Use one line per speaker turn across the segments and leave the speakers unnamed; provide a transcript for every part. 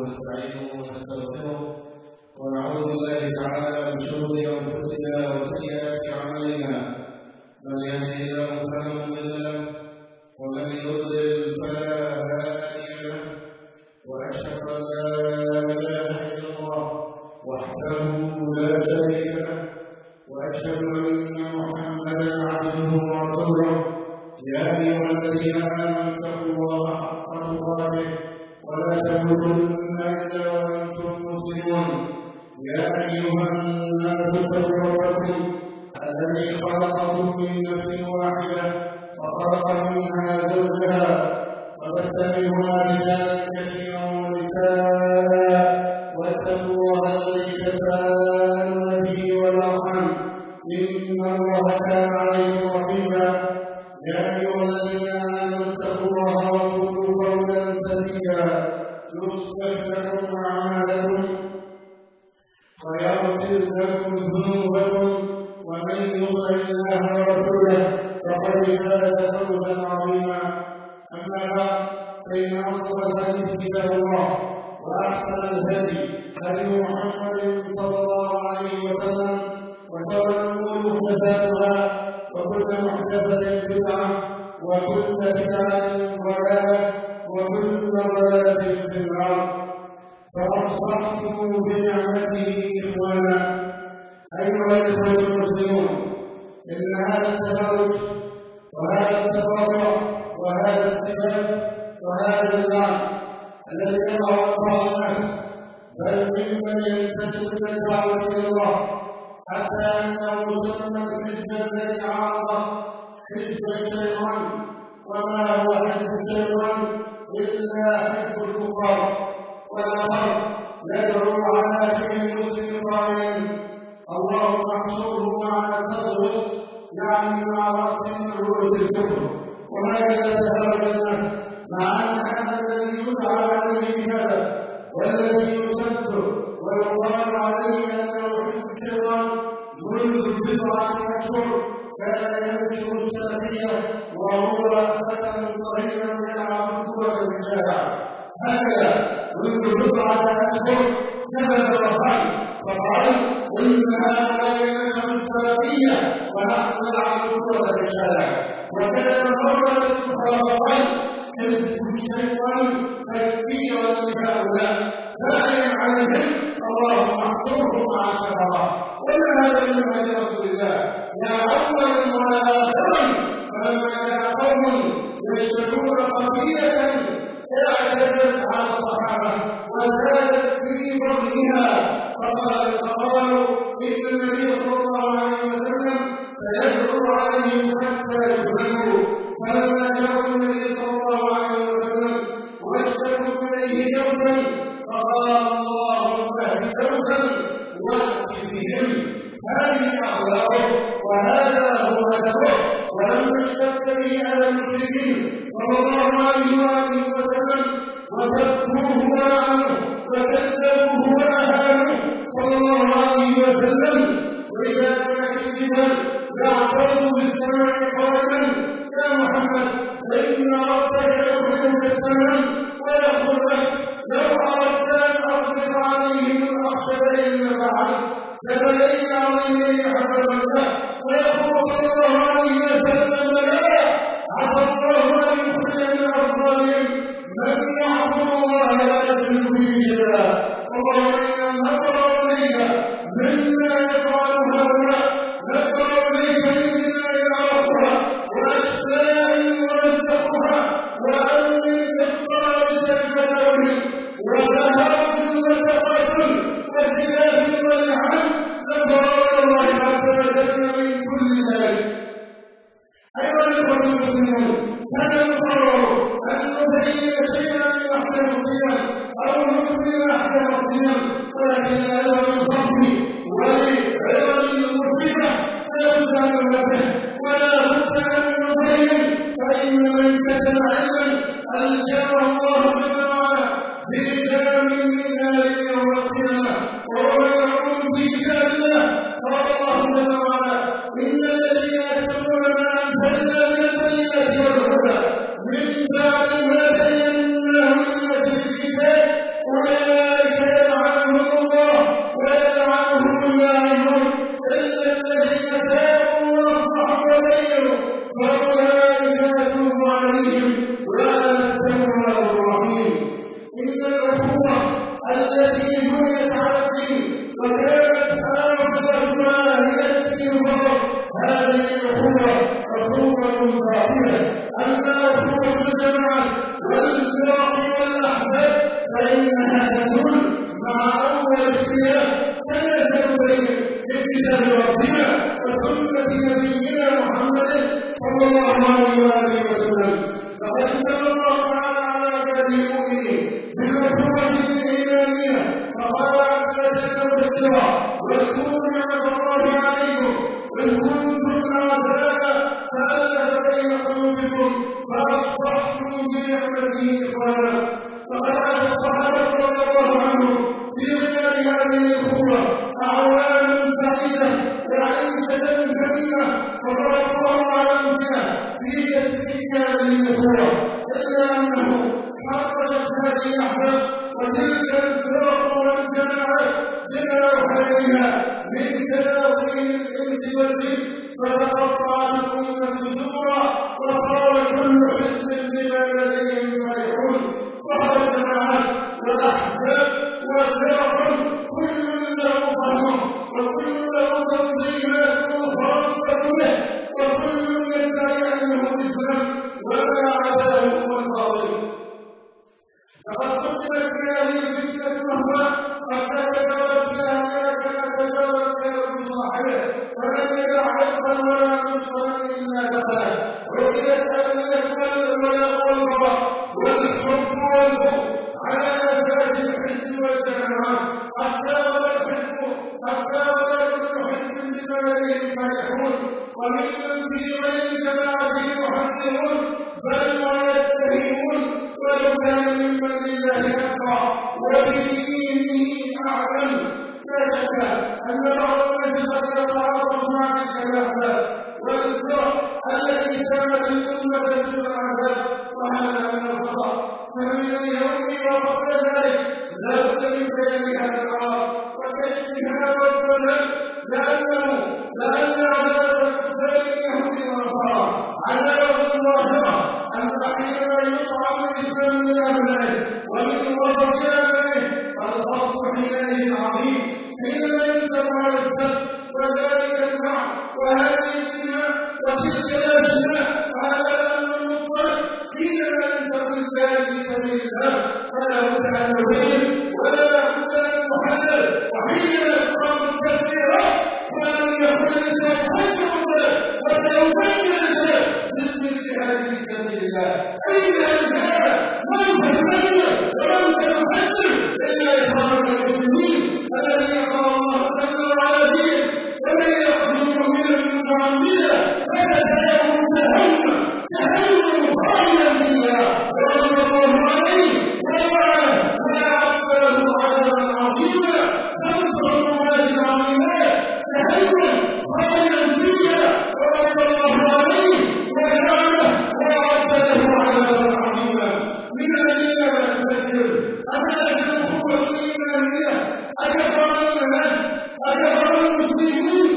ونستعينه ونستغفره ونعوذ بالله تعالى من شرور انفسنا وسيئات اعمالنا من يهده الله فلا مضل له ومن يضلل فلا هادي له واشهد ان لا اله الا الله وحده لا شريك له واشهد ان محمدا عبده ورسوله يا ايها الذين امنوا اتقوا الله حق تقاته ولا تموتن الا وانتم مسلمون يا ايها الناس اتقوا ربكم الذي خلقكم من نفس واحده وخلق منها زوجها وبث منهما رجالا كثيرا ونساء واتقوا الله الذي تساءلون به والارحام ان الله كان عليكم رقيبا يا ايها الذين امنوا اتقوا الله وقولوا قولا سديدا يصلح لكم اعمالكم ويغفر لكم ذنوبكم ومن يطع الله ورسوله فقد فاز فوزا عظيما اما بعد فان اصدق الحديث كتاب الله واحسن الهدي هدي محمد صلى الله عليه وسلم وشر الامور محدثاتها وكل محدثه بدعه وكل بدعه ضلاله وكل ضلاله في النار فاصبحتم بنعمته اخوانا ايها الاخوه المسلمون ان هذا التفاوت وهذا التفرع وهذا السبب وهذا اللعن الذي يقع بعض الناس بل ممن ينتسب الى الدعوه الى الله حتى انه سمى حزب الذي عارض حزب الشيطان وما هو حزب الشيطان الا حزب الكفار والاخر يدعو على فعل المسلم قائلا اللهم احشره مع التغوص يعني مع راس من رؤوس الكفر وهكذا تفرد الناس مع ان هذا الذي يدعى عليه بهذا والذي يصد ويقال عليه انه حزب الشيطان منذ بضعه اشهر كان ينشر السلفيه وهو فتى صغيرا يلعب كره الشارع هكذا منذ بضعه اشهر كذب وقال ان هؤلاء ينشر السلفيه ونحن نلعب كره الشارع وكذب مره وقال حزب الشيطان تكفيرا لهؤلاء داعيا عليهم اللهم احشرهم مع الكفره ولا هذا من هدي رسول الله يا اولا ولا اخرا فلما كان قوم يشتكون قبيله اعتدت على الصحابه وزادت في فضلها فقالوا ان النبي صلى الله عليه وسلم سيدعو عليهم حتى يهلكوا فلما جاءوا النبي صلى الله عليه وسلم واشتكوا اليه يوما فقال اللهم اهد دوسا وات بهم هذه اخلاقه وهذا هو هدفه ولما اشتد به على المشركين صلى الله عليه واله وسلم وكذبوه ولعنوه وكذبوه واهانوه صلى الله عليه وسلم واذا كانت الجبال يعترض بالسماء قائلا يا محمد فان ربك يخرج بالسماء ويقول لك لو اردت ان اطلق عليهم الاخشبين لفعلت جبلين عظيمين حسبك ويقول صلى الله عليه وسلم لا عسى الله ان يخرج من اصلابهم من يعبد الله لا يشرك به شيئا اللهم انا نقرا اليك مما يفعل هؤلاء نقرا اليك من دماء عرفها واشلاء ونزقها وامن اضطراب شركتهم وذهاب وتقاتل واختلاف ولعن نقرا الله عز وجل من كل ذلك ايها الاخوه المسلمون هذا القرار ان نبين شيئا من احكام الصيام او نكمل احكام الصيام ولكن هذا من الخطر ولعلم المسلمه لا بد ان ننبه ولا بد ان نبين فان من كتب علما الجاه الله جل وعلا بكتاب من نار يوم القيامه وهو يقول في كتاب الله قال الله جل وعلا ان الذين يكتبون ما انزلنا من البينات والهدى من بعد ما بيناه للناس في الكتاب اولئك عليهم ولا التواب الرحيم. إن الأخوة التي بنيت على الدين وكانت أوصلها إلى الدين فقط، هذه الأخوة أخوة باطلة. أما أخوة الجماعة والفرق والأحزاب فإنها تزول مع أول اختلاف تنزل بين كتاب ربنا وسنة نبينا محمد صلى الله عليه وآله وسلم. فقد انزل الله تعالى على عباده المؤمنين بالأخوة الإيمانية فقال عز وجل بالذكرى واذكروا نعمة الله عليكم إذ كنتم أعداء فألف بين قلوبكم فأصبحتم بنعمته إخوانا. فخرج الصحابة رضي الله عنهم في غياب هذه الأخوة أعواما سعيدة وعيشة كريمة، وضرب الله على أمثلة في تثبيت هذه الأخوة، إلا أنه حققت هذه الأحداث وتلك الفرق والجماعات بما أوحينا من تلاقين الإنس والجن فتقطعت الأمة زورا وصار كل حزب بما لديهم فرحون. ظهر الجماعات والأحزاب والفرق كل له فهمه وكل له توجيهات خاصة به وكل يدعي أنه الإسلام وما عداه هو الباطل. فقد قتلت في هذه الفتنة الأخرى حتى تجاوزت فيها كما تجاوزت فيها صاحبه ولم يدع عرقا ولا مبصرا إلا دخله. عقدت الأكمل الولاء والبراء والحب والبغض على أساس الحزب والجماعة حتى ولا كل حزب بما لديهم فرحون، وممن في غير جماعته يحذرون بل ويتهمون ولو كان ممن لله أتقى وبدينه أعلم. لا شك أن بعض الناس قد يتعاطف مع تلك الأحزاب والفرق التي سامت الأمة سوء العذاب، وهذا من الخطأ. فمن اليوم وقبل ذلك لا بد من بيان هذا الأمر وكشفها والضلال، لأن عذاب الكفار اليهود والنصارى عذاب ظاهرة. أما حينما يطعم الإسلام من أبنائه ومن وسط أبنائه فالخط حينئذ عظيم، حينما ينزل على السبت وذلك المعنى وهذه الدماء وتلك الأشياء وهذا الأمر المطلق. حينما ينزل الرجال في سبيل الله فلا بد أن نبين ولا بد أن نحذر. وحينما تقام الكثيرة وأن يكون الإنسان وتوبين الإنسان باسم الجهاد في سبيل الله. أين الجهاد؟ من تتمنى ومن تحذر إلا إخوان المسلمين الذين قال الله جل وعلا فيه ومن يقتل مؤمنا متعمدا فجزاؤه جهنم خالدا فيها وغضب الله عليه ولعنه وأعد له عذابا عظيما. خمس عقوبات عظيمات جهنم خالدا فيها وغضب الله عليه ولعنه وأعد له عذابا عظيما. من الذين لا تفكر أساس الأخوة الإيمانية أكثر الناس أكثر المسلمين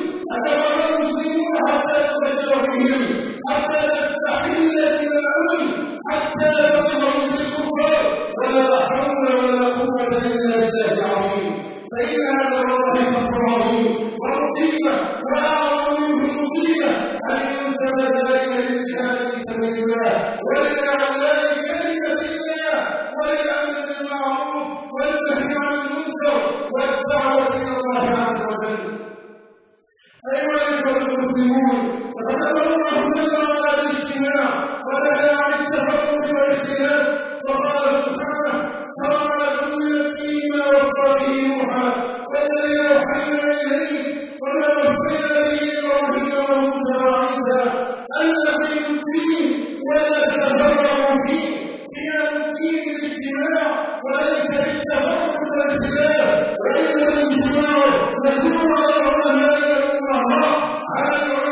حتى تفكر فيهم حتى تستحل دماءهم حتى تظهر بالكفار ولا حول ولا قوة إلا بالله العظيم. فإن هذا والله فخر عظيم ومصيبة وأعظم منه مصيبة أن ينسب ذلك للجهاد في سبيل الله ولإعلاء كلمة الله وللأمر بالمعروف والنهي عن المنكر والدعوة إلى الله عز وجل. أيها الإخوة المسلمون، فقد أمر الله جل وعلا بالاجتماع ونهى عن التفرق والاختلاف، وقال سبحانه: شرع لكم من الدين ما وصى به نوحا والذي أوحينا إليك وما وصينا به إبراهيم وموسى وعيسى أن أقيموا الدين ولا تتفرقوا فيه. قيام الدين بالاجتماع وليس بالتفرق والاختلاف، وإن الاجتماع يدل على العلماء والأمراء على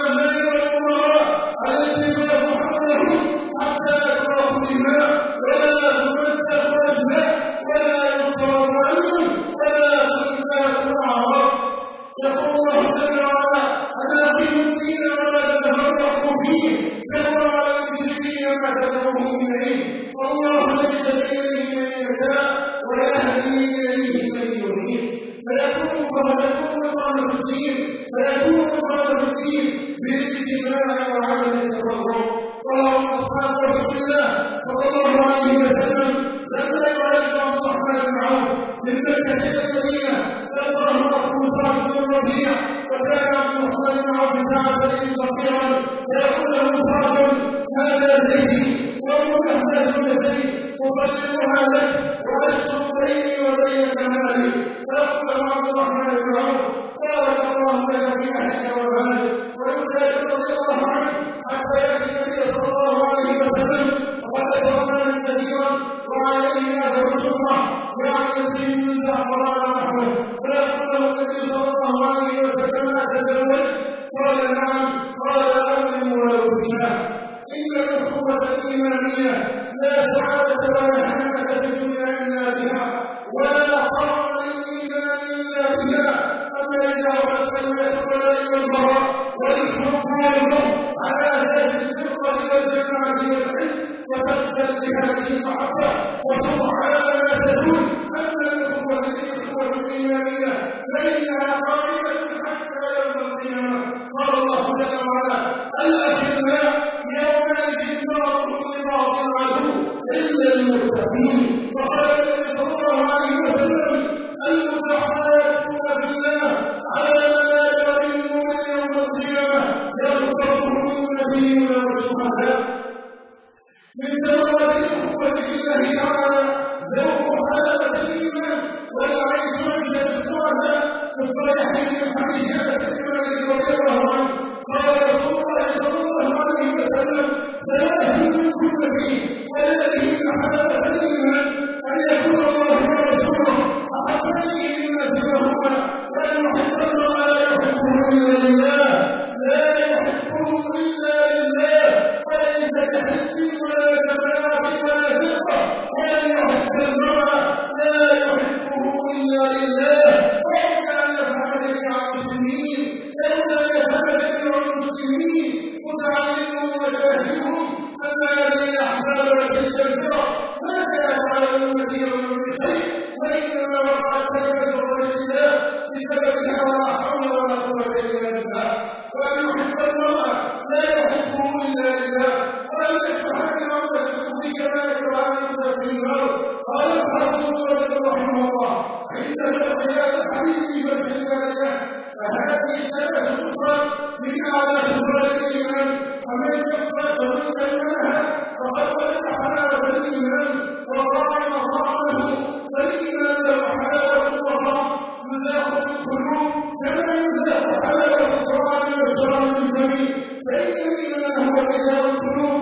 الاتفاق حولهم حتى يترك الدماء ولا تمسك الأجناء ولا يضرب عنهم ولا تنتهك الأعراض. يقول الله جل وعلا: أن أقيموا الدين ولا تتفرقوا فيه كما على المشركين ما تدعون أصحاب رسول الله صلى الله عليه وسلم لما يعالج عبد الرحمن بن عوف من مكة إلى المدينة فأمره أخوه سعد بن الربيع وكان عبد الرحمن بن عوف سعد فقيرا يقول له سعد هذا زيدي ومحتاج لدي أبلغها لك وأشرب بيني وبينك مالي فيقول له عبد الرحمن بن عوف بارك الله لك في أهلك ومالك ويحتاج رضي الله عنه حتى يأتي النبي صلى الله عليه وسلم وقد تضمن كثيرا وعليه أثر الشفرة يعني الدين من زعفران نحوه فيقول له النبي صلى الله عليه وسلم أتزوج؟ قال نعم قال أولم ولو بشاه إن الأخوة الإيمانية لا سعادة ولا حنانة في الدنيا إلا بها ولا قرار للإيمان إلا بها أما إذا وجدت الولاء والبراء والحب والبغض على أساس الفرقة والجماعة والحزب وتقبل بهذه المحبة وصبح على ما تزول أما الأخوة الإيمانية فإنها قائمة حتى يوم القيامة قال الله جل وعلا الأخلاء يومئذ بعضهم لبعض عدو إلا المتقين وقال النبي صلى الله عليه وسلم المتحابون في الله على منابر النور يوم القيامة يغفرهم النبيون والشهداء من ثمرات الأخوة في الله تعالى ذوق حلاوة الإيمان والعيش عيشة السعداء في الصحيحين من حديث أنس بن مالك رضي الله عنه قال رسول الله صلى الله عليه وسلم ثلاث من كل فيه وهذه حلاوة الإيمان أن يكون الله ورسوله أحب إليه مما سواهما وأن يحب الله لا يحبه إلا لله لا يحبه إلا لله وليس كحزب ولا جماعة ولا فرقة وأن يحب المرء لا يحبه إلا لله وإذا يفعل ذلك عن المسلمين لولا يفعل ذلك عن المسلمين متعلمهم وجاهلهم أما هذه الأحباب وتلك الفرق ما كانت على الأمة يوم بخير وإنما وقعت تكاثر الرجال بسببها ولا حول ولا قوة إلا بالله وأن يحب المرء لا يحبه إلا لله وأن يتحمل عمل الكفر كما يكره أن يكون في النار قال الحافظ رحمه الله عند شرح هذا الحديث في فتح البارية فهذه الثلاث خصال من أعلى خصال الإيمان فمن يقرأ فمنها فقد وجد حلاوة الإيمان وطعم طعمه فالإيمان له حلاوة وطعم يذاق القلوب كما يذاق حلاوة القرآن والشراب الجميل فإن الإيمان هو غذاء القلوب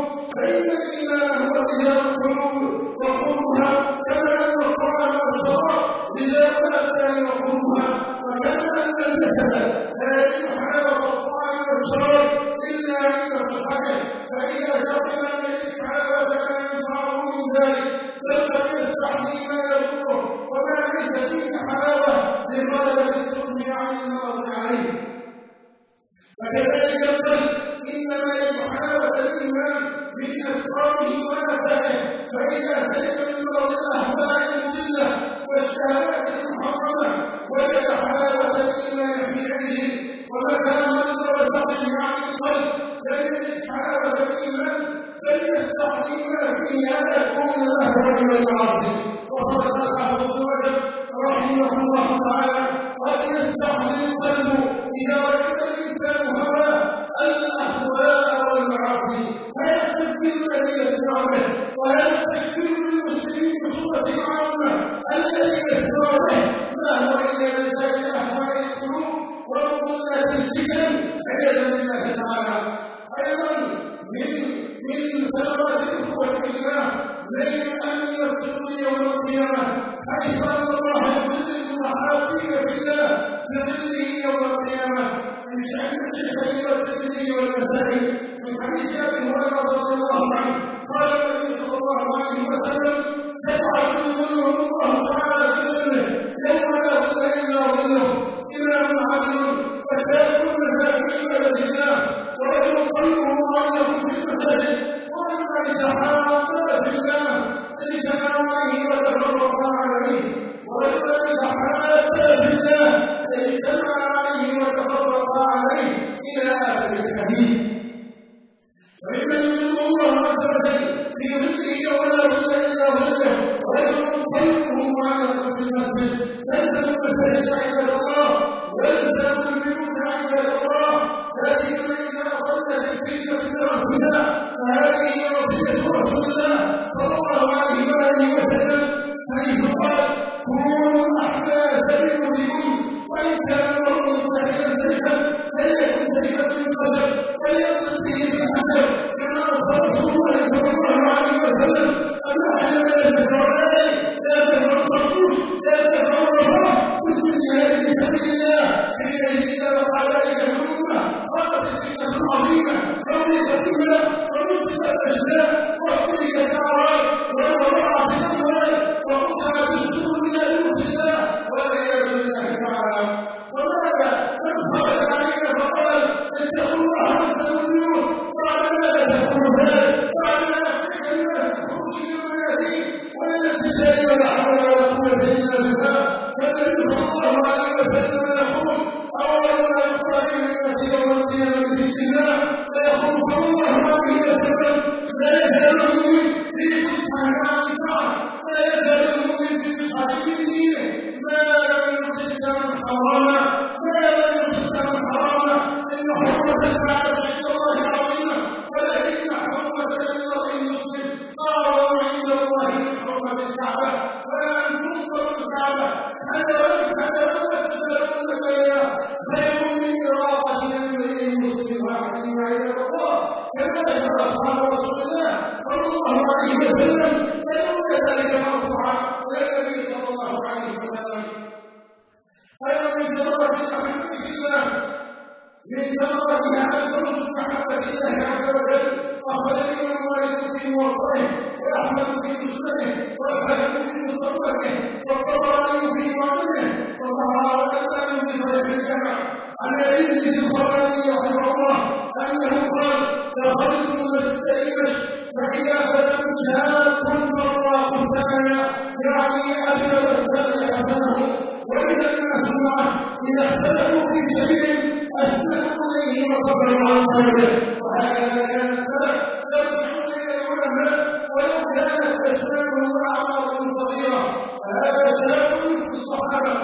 وقومها كما أن القرآن والشراب غذاء الأبدان وقومها وكما أن الجسد لا يجد حلاوة الطعام والشراب إلا عند صحته فإذا شرب لم يجد حلاوة ما ينفعه من ذلك بل قد يستحيي ما يضره وما ليس فيه حلاوة لغلبة الحكم عن المرض عليه فكذلك القلب إنما يجد حلاوة الإيمان من أسراره ونفعه فإذا سلم من مرض الأهواء المضلة والشهوات المحرمة وجد حلاوة الإيمان في عينه ومتى مرض وسقم عن القلب لم يجد حلاوة الإيمان بل يستحيي ما فيه أن يكون الأهواء والمعاصي وصدق الحافظ بن رجب رحمه الله تعالى قد يستحيي القلب إذا وجد الإنسان هواه الأهواء والمعاصي هذا التفكير الذي يسمع به وهذا التفكير للمسلمين بصورة عامة الذي يسمع به ما هو إلا لذات أهواء القلوب ومضلات الفتن عياذا بالله تعالى أيضا من ثمرات الأخوة في الله ليل الأمن والسرور يوم القيامة حيث أن الله يظل المحابين في الله بظله يوم القيامة من شأن الشيخين والترمذي والنسائي من حديث أبي هريرة رضي الله عنه قال النبي صلى الله عليه وسلم يبعث ظلهم الله تعالى في ظله يوم لا ظل إلا ظله إمام عدل وشاب المساكين بلد الله ورجل قلبه معلق في المساجد وأما إذا حرم في الله اجتمع عليه وتفرق عليه ورجل إذا حرم في الله اجتمع عليه وتفرق عليه إلى آخر الحديث وممن يؤمن الله عز وجل رسول الله صلى الله عليه وآله وسلم حيث قال: كونوا أحلى سبيلكم، وإن كان المرء متخذا سيفا فليكن سيفا من خشب وليضرب به بالحجر، كما أرسل رسول الله صلى الله عليه وسلم: أما أحلى لا تدفعوا الآية، لا تدفعوا الطرطوش، لا تدفعوا الرصاص، مسلم جهاد في سبيل الله. حينئذ إذا وقع ذلك في الأمة وقعت فتنة عظيمة، وولدت الدماء ونقتل الأشلاء وأهلكت الأعراض ووقعت الأموال وقطعت السبل من أمة الله والعياذ بالله تعالى. وماذا من خرج علينا فقال: اتقوا الله واستغفروه، بعد ما لا تدخلوا هذا، بعد ما أفرك الناس خروج من المنازل ومن التجار ولا حول ولا قوة إلا بالله. والنبي صلى الله عليه وسلم يقول: أول ما يقرأ إلى الناس يوم القيامة بذكر الله فيقول صلى الله عليه وسلم: لا يزال المؤمن في فسحة عن شعر، لا يزال المؤمن في فسحة من دينه ما لم يصب دما حراما، ما لم يصب دما حراما. إن حرمة الكعبة عند الله عظيمة، ولكن حرمة المرء المسلم أعظم عند الله من حرمة الكعبة، ولا أن تنظر الكعبة حتى تتلون إليها خير من إراقة المرء المسلم واحد وعباد الله. كما ذكر أصحاب رسول الله صلى الله عليه وسلم فلولا ذلك مرفوعا إلى النبي صلى الله عليه وسلم: خير من ثمرة محبة الله، من ثمرتها أن ترزق محبة الله عز وجل. أخرج الإمام مالك في موطئه، وأحمد في مسنده، والحاكم في مستدركه، والطبراني في معجمه، وصححه الألباني في صحيح الجامع عن أبي الخولاني رحمه الله أنه قال: دخلت مسجد دمشق فإذا فتى شاب براق الثمن، يعني أبي والثمن حسنه، وإذا الناس معه إذا اختلفوا في شيء أسلموا إليه وصبروا عن قوله. وهكذا كان السلف يرجعون إلى العلماء ولو كانت أسلامهم أعمارهم صغيرة. فهذا شاب في الصحابة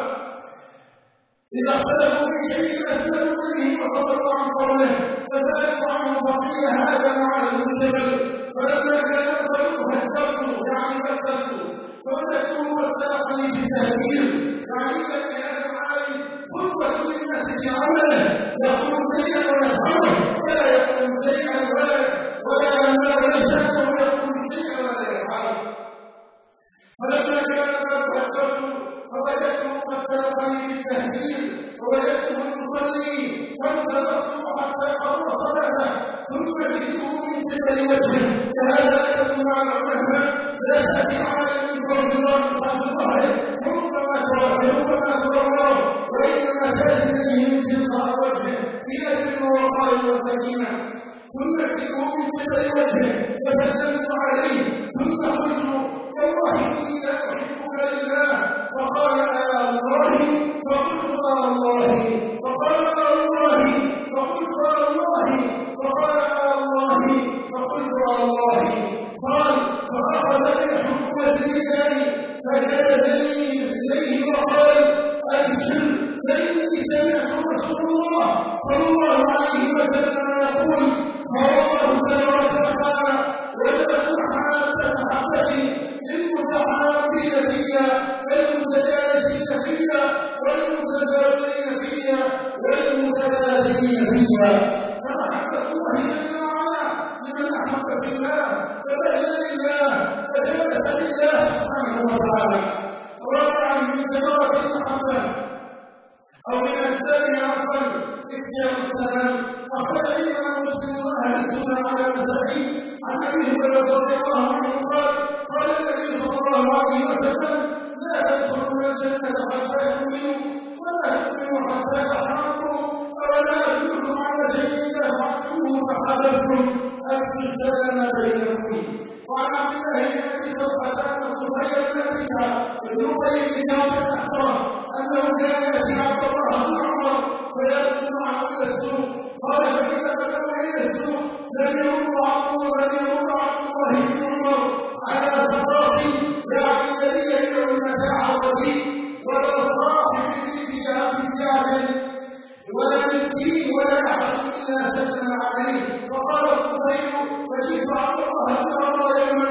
إذا اختلفوا في شيء أسلموا إليه وصبروا عن قوله، فسألت عنه فقيل: هذا معاذ بن جبل. فلما كان الطريق هدرته، يعني كفرته، فوجدته واتفقني بالتهديد، يعني أن هذا العالم قدوة للناس في عمله، يقول شيئا ويفعله، ولا يقول شيئا ولا يشاء ويقول شيئا ولا يفعله. فلما كان الطريق هدرته فوجدته واتفقني بالتهديد، ووجدته يصلي فانتظرته حتى قرب صلاته، ثم جئته من قبل وجهه. فهذا أدب مع العلماء، لا تأتي عالم فوق الله خلف ظهره ربما تراه، وإنما تأتي إليه من تلقاء وجهه في أجل الوقار والسكينة. ثم جئته من قبل وجهه فسلمت عليه، ثم قلت: والله إني لا أحبك لله. فقال: الله. فقلت: الله. فقال: الله. فقلت: الله. فقال: الله. فقلت: الله. قال: فأخذ بحكم الرجال فجلدني إليه وقال: أبشر، فإني سمعت رسول الله صلى الله عليه وسلم يقول: قال الله تبارك وتعالى: وجدت محبة محبتي للمتحابين فيا والمتجالسين فيا والمتزاورين فيا والمتبادلين فيا. فمحبة الله جل وعلا لمن أحب في الله فبذل لله فجالس لله سبحانه وتعالى. رابعا من ثمرة المحبة أو من أسبابها عفوا إكثار السلام. أخرج الإمام مسلم وأهل السنة على المساكين عن أبي هريرة رضي الله عنه قال: قال النبي صلى الله عليه وسلم: لا تدخلون الجنة حتى تؤمنوا ولا تؤمنوا حتى تحابوا، أولا أدلكم على شيء إذا فعلتموه تحاببتم، أفشوا السلام بينكم. وعن عبد الله بن أبي طلحة أن الزبير بن أبي بن أبي بن كعب أخبره أنه كان يأتي عبد الله بن عمر فيأتي معه إلى السوق. قال: فإذا بدأوا إلى السوق لم يمر عبد الله بن عمر على صراط، يعني الذي يبيع المتاع الرديء، ولا صاحب بثياب ولا مسكين ولا أحد إلا سلم عليه. فقال الزبير: فجئت عبد الله بن عمر يوما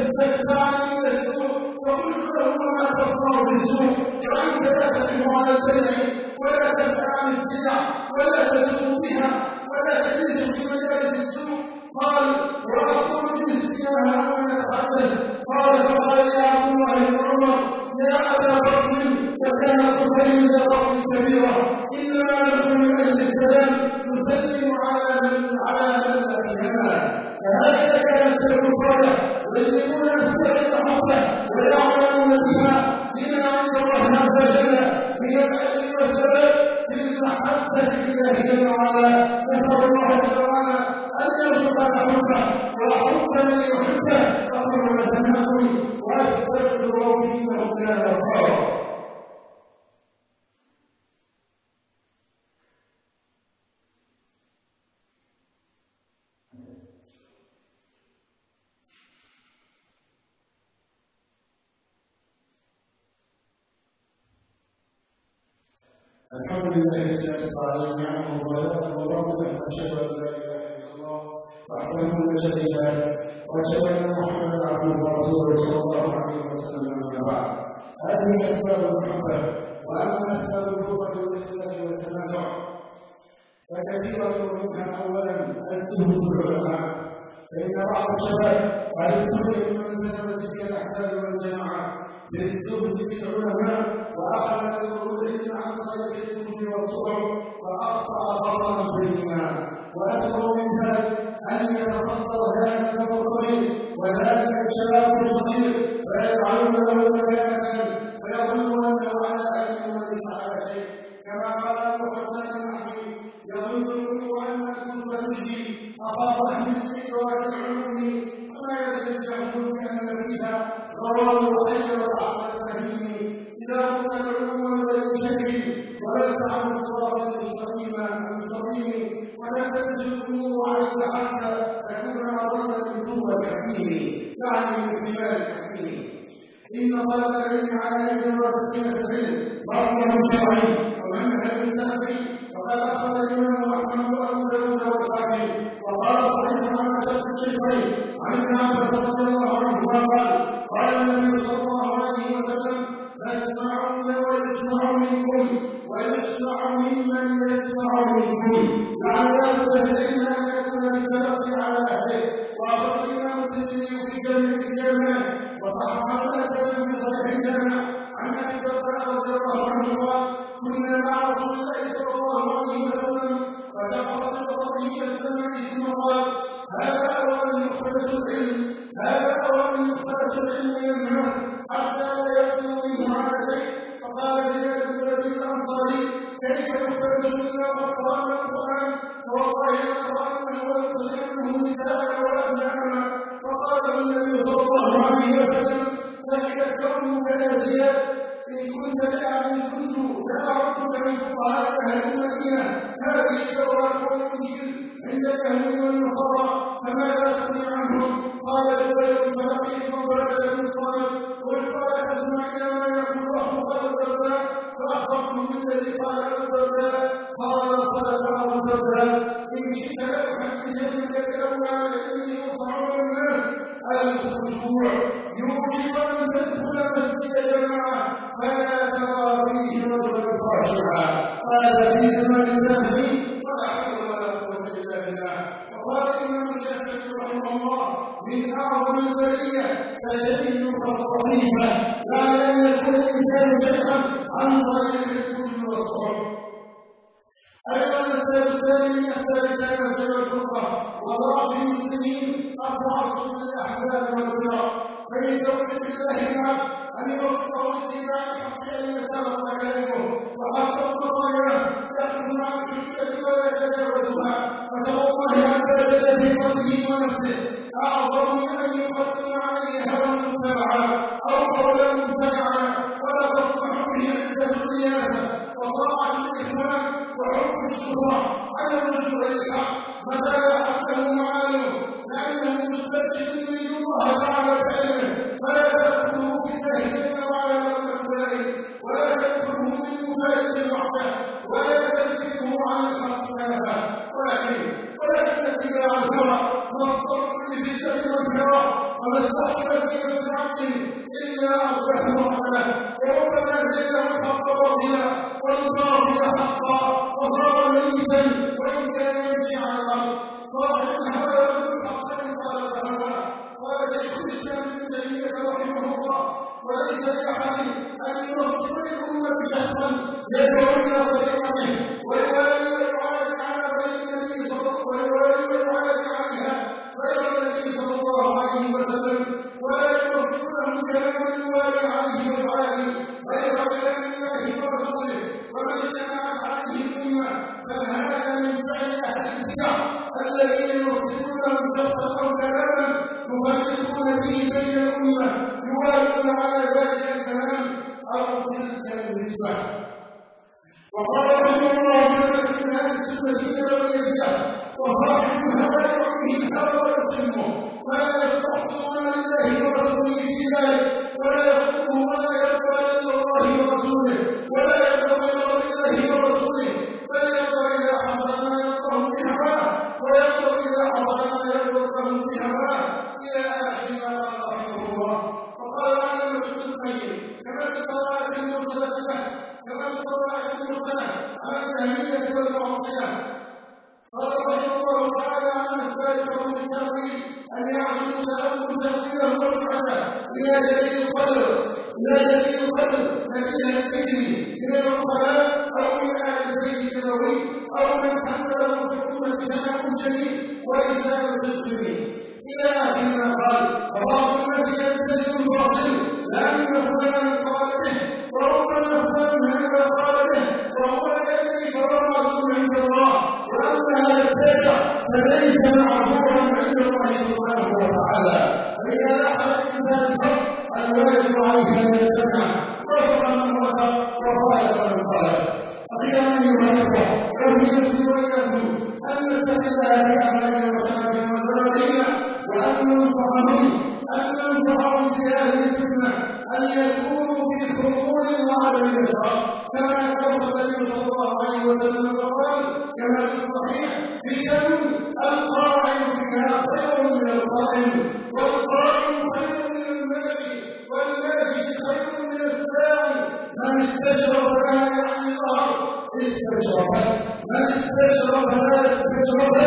استتبعني الى السوق وقلت لهما ما تصنع بالسوق وانت لا تقف على البيع ولا تسعى عن السلع ولا تسوق بها ولا تجلس في مجالس السوق. قال واقول جلسي انا اتحدث. قال فقال يا عبد الله بن عمر يا ابا بكر فكان قتيل لقوم كبيره انما نحن من اجل السلام نسلم على من اهلنا. فهكذا كان السلف الصالح يجلبون السلف حقه ويعملون بها لما عند الله عز وجل من العلم والثبات في المحبه لله جل وعلا. نسال الله جل وعلا ان يرزقنا حبه وحب من يحبه. اقول ما سمعتم واستغفر ربي انه كان غفارا. الحمد لله الذي اسرع نعمه وبلاغه وبركاته واشهد ان لا اله الا الله وحده لا شريك له واشهد ان محمدا عبده ورسوله صلى الله عليه وسلم. اما بعد هذه اسباب المحبه واما اسباب الفرقه والاختلاف والتنازع فكثيره منها اولا الزهد في العلماء. فان بعض الشباب قد ابتلي من انتسب تلك الاحزاب والجماعه بالزهد في العلماء واخذ العلم عن طريق الكتب والصحف فاقطع خطا بيننا. واسوء من ذلك ان يتصدر ذلك الصغير وذلك الشباب الصغير فيجعلون له مكانه فيظن انه على انه ليس على شيء. كما قال ابو حسن الاحمد يظن ان الكتب تجري اخاف احمد بادوات العلوم وما يدري الجهل بان فيها ضرر وخير وعقل فهيم. اذا كنا العلوم بغير شكل ولا تعمل صراطا مستقيما ولا تنسوا الامور عليك حتى تكون مرضا بدون الحكيم يعني من خلال الحكيم. ان طلب العلم على يد الراسخين في العلم مرض شرعي ومنهج سلفي. وقد اخذ الامام احمد وابو داود والحاكم وقال صحيح عن شيخ الشيخين عن ابن عباس رضي الله عنهما قال النبي صلى الله عليه وسلم لا يسمعون ويسمع منكم ويسمع ممن يسمع منكم. يعني لا بد في العلم ان يكون بالتلقي على اهله. واخرج الامام الترمذي في جامع الجامع وصححه الالباني في صحيح الجامع عن ابي بكر رضي الله عنه قال كنا مع رسول الله صلى الله عليه وسلم فشخص ببصره السمع ثم قال هذا اوان يختلس العلم من الناس حتى لا يبدو منه على شيء. فقال زياد بن ابي الانصاري كيف يختلس الا قد قرانا القران فوالله لقرانا ولنطلقنه نساء وابناءنا. فقال النبي صلى الله عليه وسلم ذلك كونك يا زياد ان كنت كنت لاعدك من فقهاء اهل المدينه. هذه التوراه والانجيل عند اليهود والنصارى فماذا تغني عنهم؟ قال جبريل فلقيت مبرده بن صالح قلت ولا تسمع الى ما يقول اخوك ابو الدرداء فاخبرته بالذي قال ابو الدرداء. قال صدق ابو الدرداء ان شئت لاحدثنك الاولى الذي يرفعون الناس الخشوع يوجب ان تدخل مسجد جماعه فلا ترى فيه رجلا خاشعا. هذا في زمن الجاهلي ولا حول ولا قوه الا بالله. وقال الامام الشافعي رحمه الله من اعظم البريه تشيع الصحيفه لا ان يكون الانسان شيئا عن طريق الكتب والصحف. ايضا السبب الثاني من اسباب التنازل والفرقه وضعف المسلمين التعصب للاحزاب والفرق. فمن توفيق الله العبد ان يوفقه لاتباع الحق ان سبق كلامه وحق الخطايا يحكم عن الحجه ولا يتجاوزها. فتوقع عز وجل في قلبه ونفسه اعظم من ان يقدم عليه هوى متبعا او قولا متبعا ولا تطمح به عزه الرياسه وطاعه الاخوان وحب الشهره على الرجوع للحق متى لاحته معالمه لانه مستبشر يريد الله تعالى بعلمه فلا تدخله في الله جل وعلا لومه لائم ولا تدخله من مفاده الوحشه ولا تنفكه عن الحق كافه. ولكن اتباع الهوى مصدر كل فتنه والفراق ومستحيل في زينه الحق باطلا والباطل حقا وصار ميتا وان كان يمشي على الارض. صاحب الهوى يقول حقا قال الهوى. قال شيخ الاسلام ابن تيميه رحمه الله: وليس لاحد ان ينصر الامه شخصا يدعو الى طريقته ويوالي ويعاد على طريق النبي صلى الله عليه وسلم، ولا ينصر له كلام الوالي عليه ويعادي غير كلام الله ورسوله ومن جمعت عليه الامه. فهذا من فعل اهل البدع الذين ينصرون شخصا او كلاما يفرقون به بين الامه، يوالون على ذلك الكلام او تلك النسبه. وقال رحمه الله تعالى في اهل السنه والبدع: وصاحب الهوى يعطيه الهوى ويسلمه ولا يستحقون لله ورسوله في ذلك، ولا يطلبه ولا يرضى الا الله ورسوله، ولا يرضى الا الله ورسوله، بل يرضى اذا حصل ما يرضاه بهواه، ويرضى اذا حصل ما يرضاه بهواه، الى اخر ما قال رحمه الله. وقال علامه ابن القيم: كما في صلاه المرسله على الجهميه والمعطله. قال رحمه الله تعالى: عن اسباب قوم التاويل ان يعزلوا تاول تاويله مرجعه الى دليل القدر نبيها الذكر من العقلاء او من اهل البيت النبوي او من حمل المسلمون بجناح جميل ورساله الجميل الى اخر ما قال. وبعض الناس يلتزم الباطل لان فلانا قال به وربما فلان هذا قال به وهو الذي كرامه عند الله، وأن هذا البدع فليس معذورا عند الله سبحانه وتعالى. فإذا لحق الإنسان الحق الواجب عليه أن يتبع وفق من وفق وخالف من خالف. أخيرا أيها الأخوة، أوصيكم وإياكم أن نتخذ هذه الأعمال وشرائع والبراهين وأن ننصحهم في هذه الفتنة أن يكونوا في خمول وعدم الإشراك، كما أوصى النبي صلى الله عليه وسلم وقال كما في الصحيح: فتن القائم فيها خير من القائم، والقائم خير من الماشي، والماشي خير من الساعي. من استشرف لا يعني الله استشرف، من استشرف لا استشرف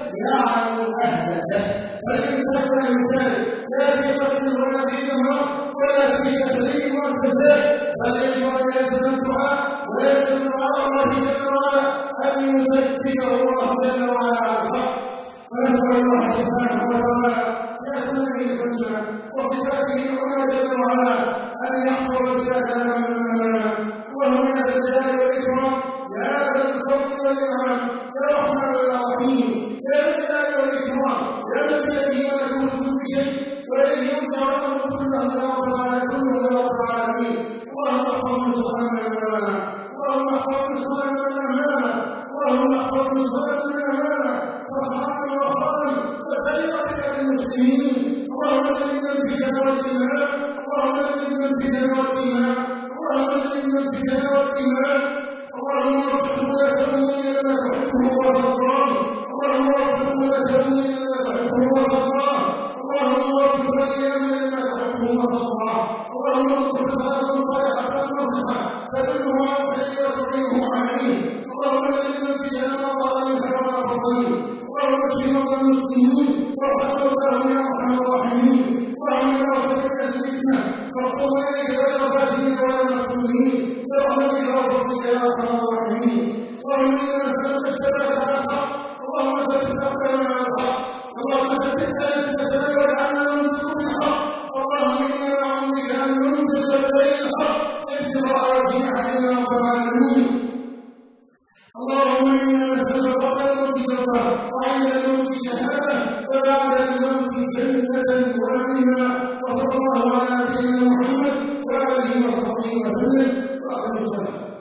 يعني أهلكه. فالإنسان لا يسال لا في قتل ولا في دمار ولا في تخريب والفساد، بل يجب أن يلزم الدعاء ويلزم دعاء الله جل وعلا أن يثبته الله جل وعلا على الحق. فنسأل الله سبحانه وتعالى بأسمائه الحسنى وصفاته العلى جل وعلا أن يحفظ بلادنا من الأمانة وهم من الجلال والإكرام يا ذا الفضل والإنعام يا رحمن يا رحيم يا ذا الجلال والإكرام يا ذا بيده ملكوت كل شيء وإليه يرجع الأمر كله يا رب العالمين. اللهم احفظ مصرنا من الأمانة، اللهم احفظ مصرنا من الأمانة، اللهم احفظ مصرنا من الأمانة فرحمنا وفضلا وسيرتك للمسلمين. اللهم اجعلنا في جنات الإيمان، اللهم اجعلنا في جنات الإيمان، اللهم اجعلنا في جنات الإيمان. اللهم وفقه لتأمين لما تحبه وترضاه، اللهم وفقه لتأمين لما تحبه وترضاه، اللهم وفقه لتأمين لما تحبه وترضاه، اللهم اغفر لنا صالحة نصحة تدله عن خير وتعينه عليه. اللهم اجعلنا في جنات ظالمك ولا تظلم. اللهم اشف مرضى المسلمين وارحم موتاهم يا ارحم الراحمين، وارحمنا وفقنا سيدنا واغفر اليك غير فاتحين ولا مفتونين برحمتك وفضلك يا ارحم الراحمين. اللهم انا نسالك الثبات على الحق، اللهم ثبت اقدامنا على الحق، اللهم ثبت الستنا واجعلنا ننطق بالحق، اللهم انا نعوذ بك ان ننطق بغير الحق ابتغاء وجه احدنا رب العالمين. اللهم انا نسالك قبل الموت توبه وعند الموت شهاده وبعد الموت جنه ونعيما. وصلى الله على نبينا محمد وعلى اله وصحبه وسلم.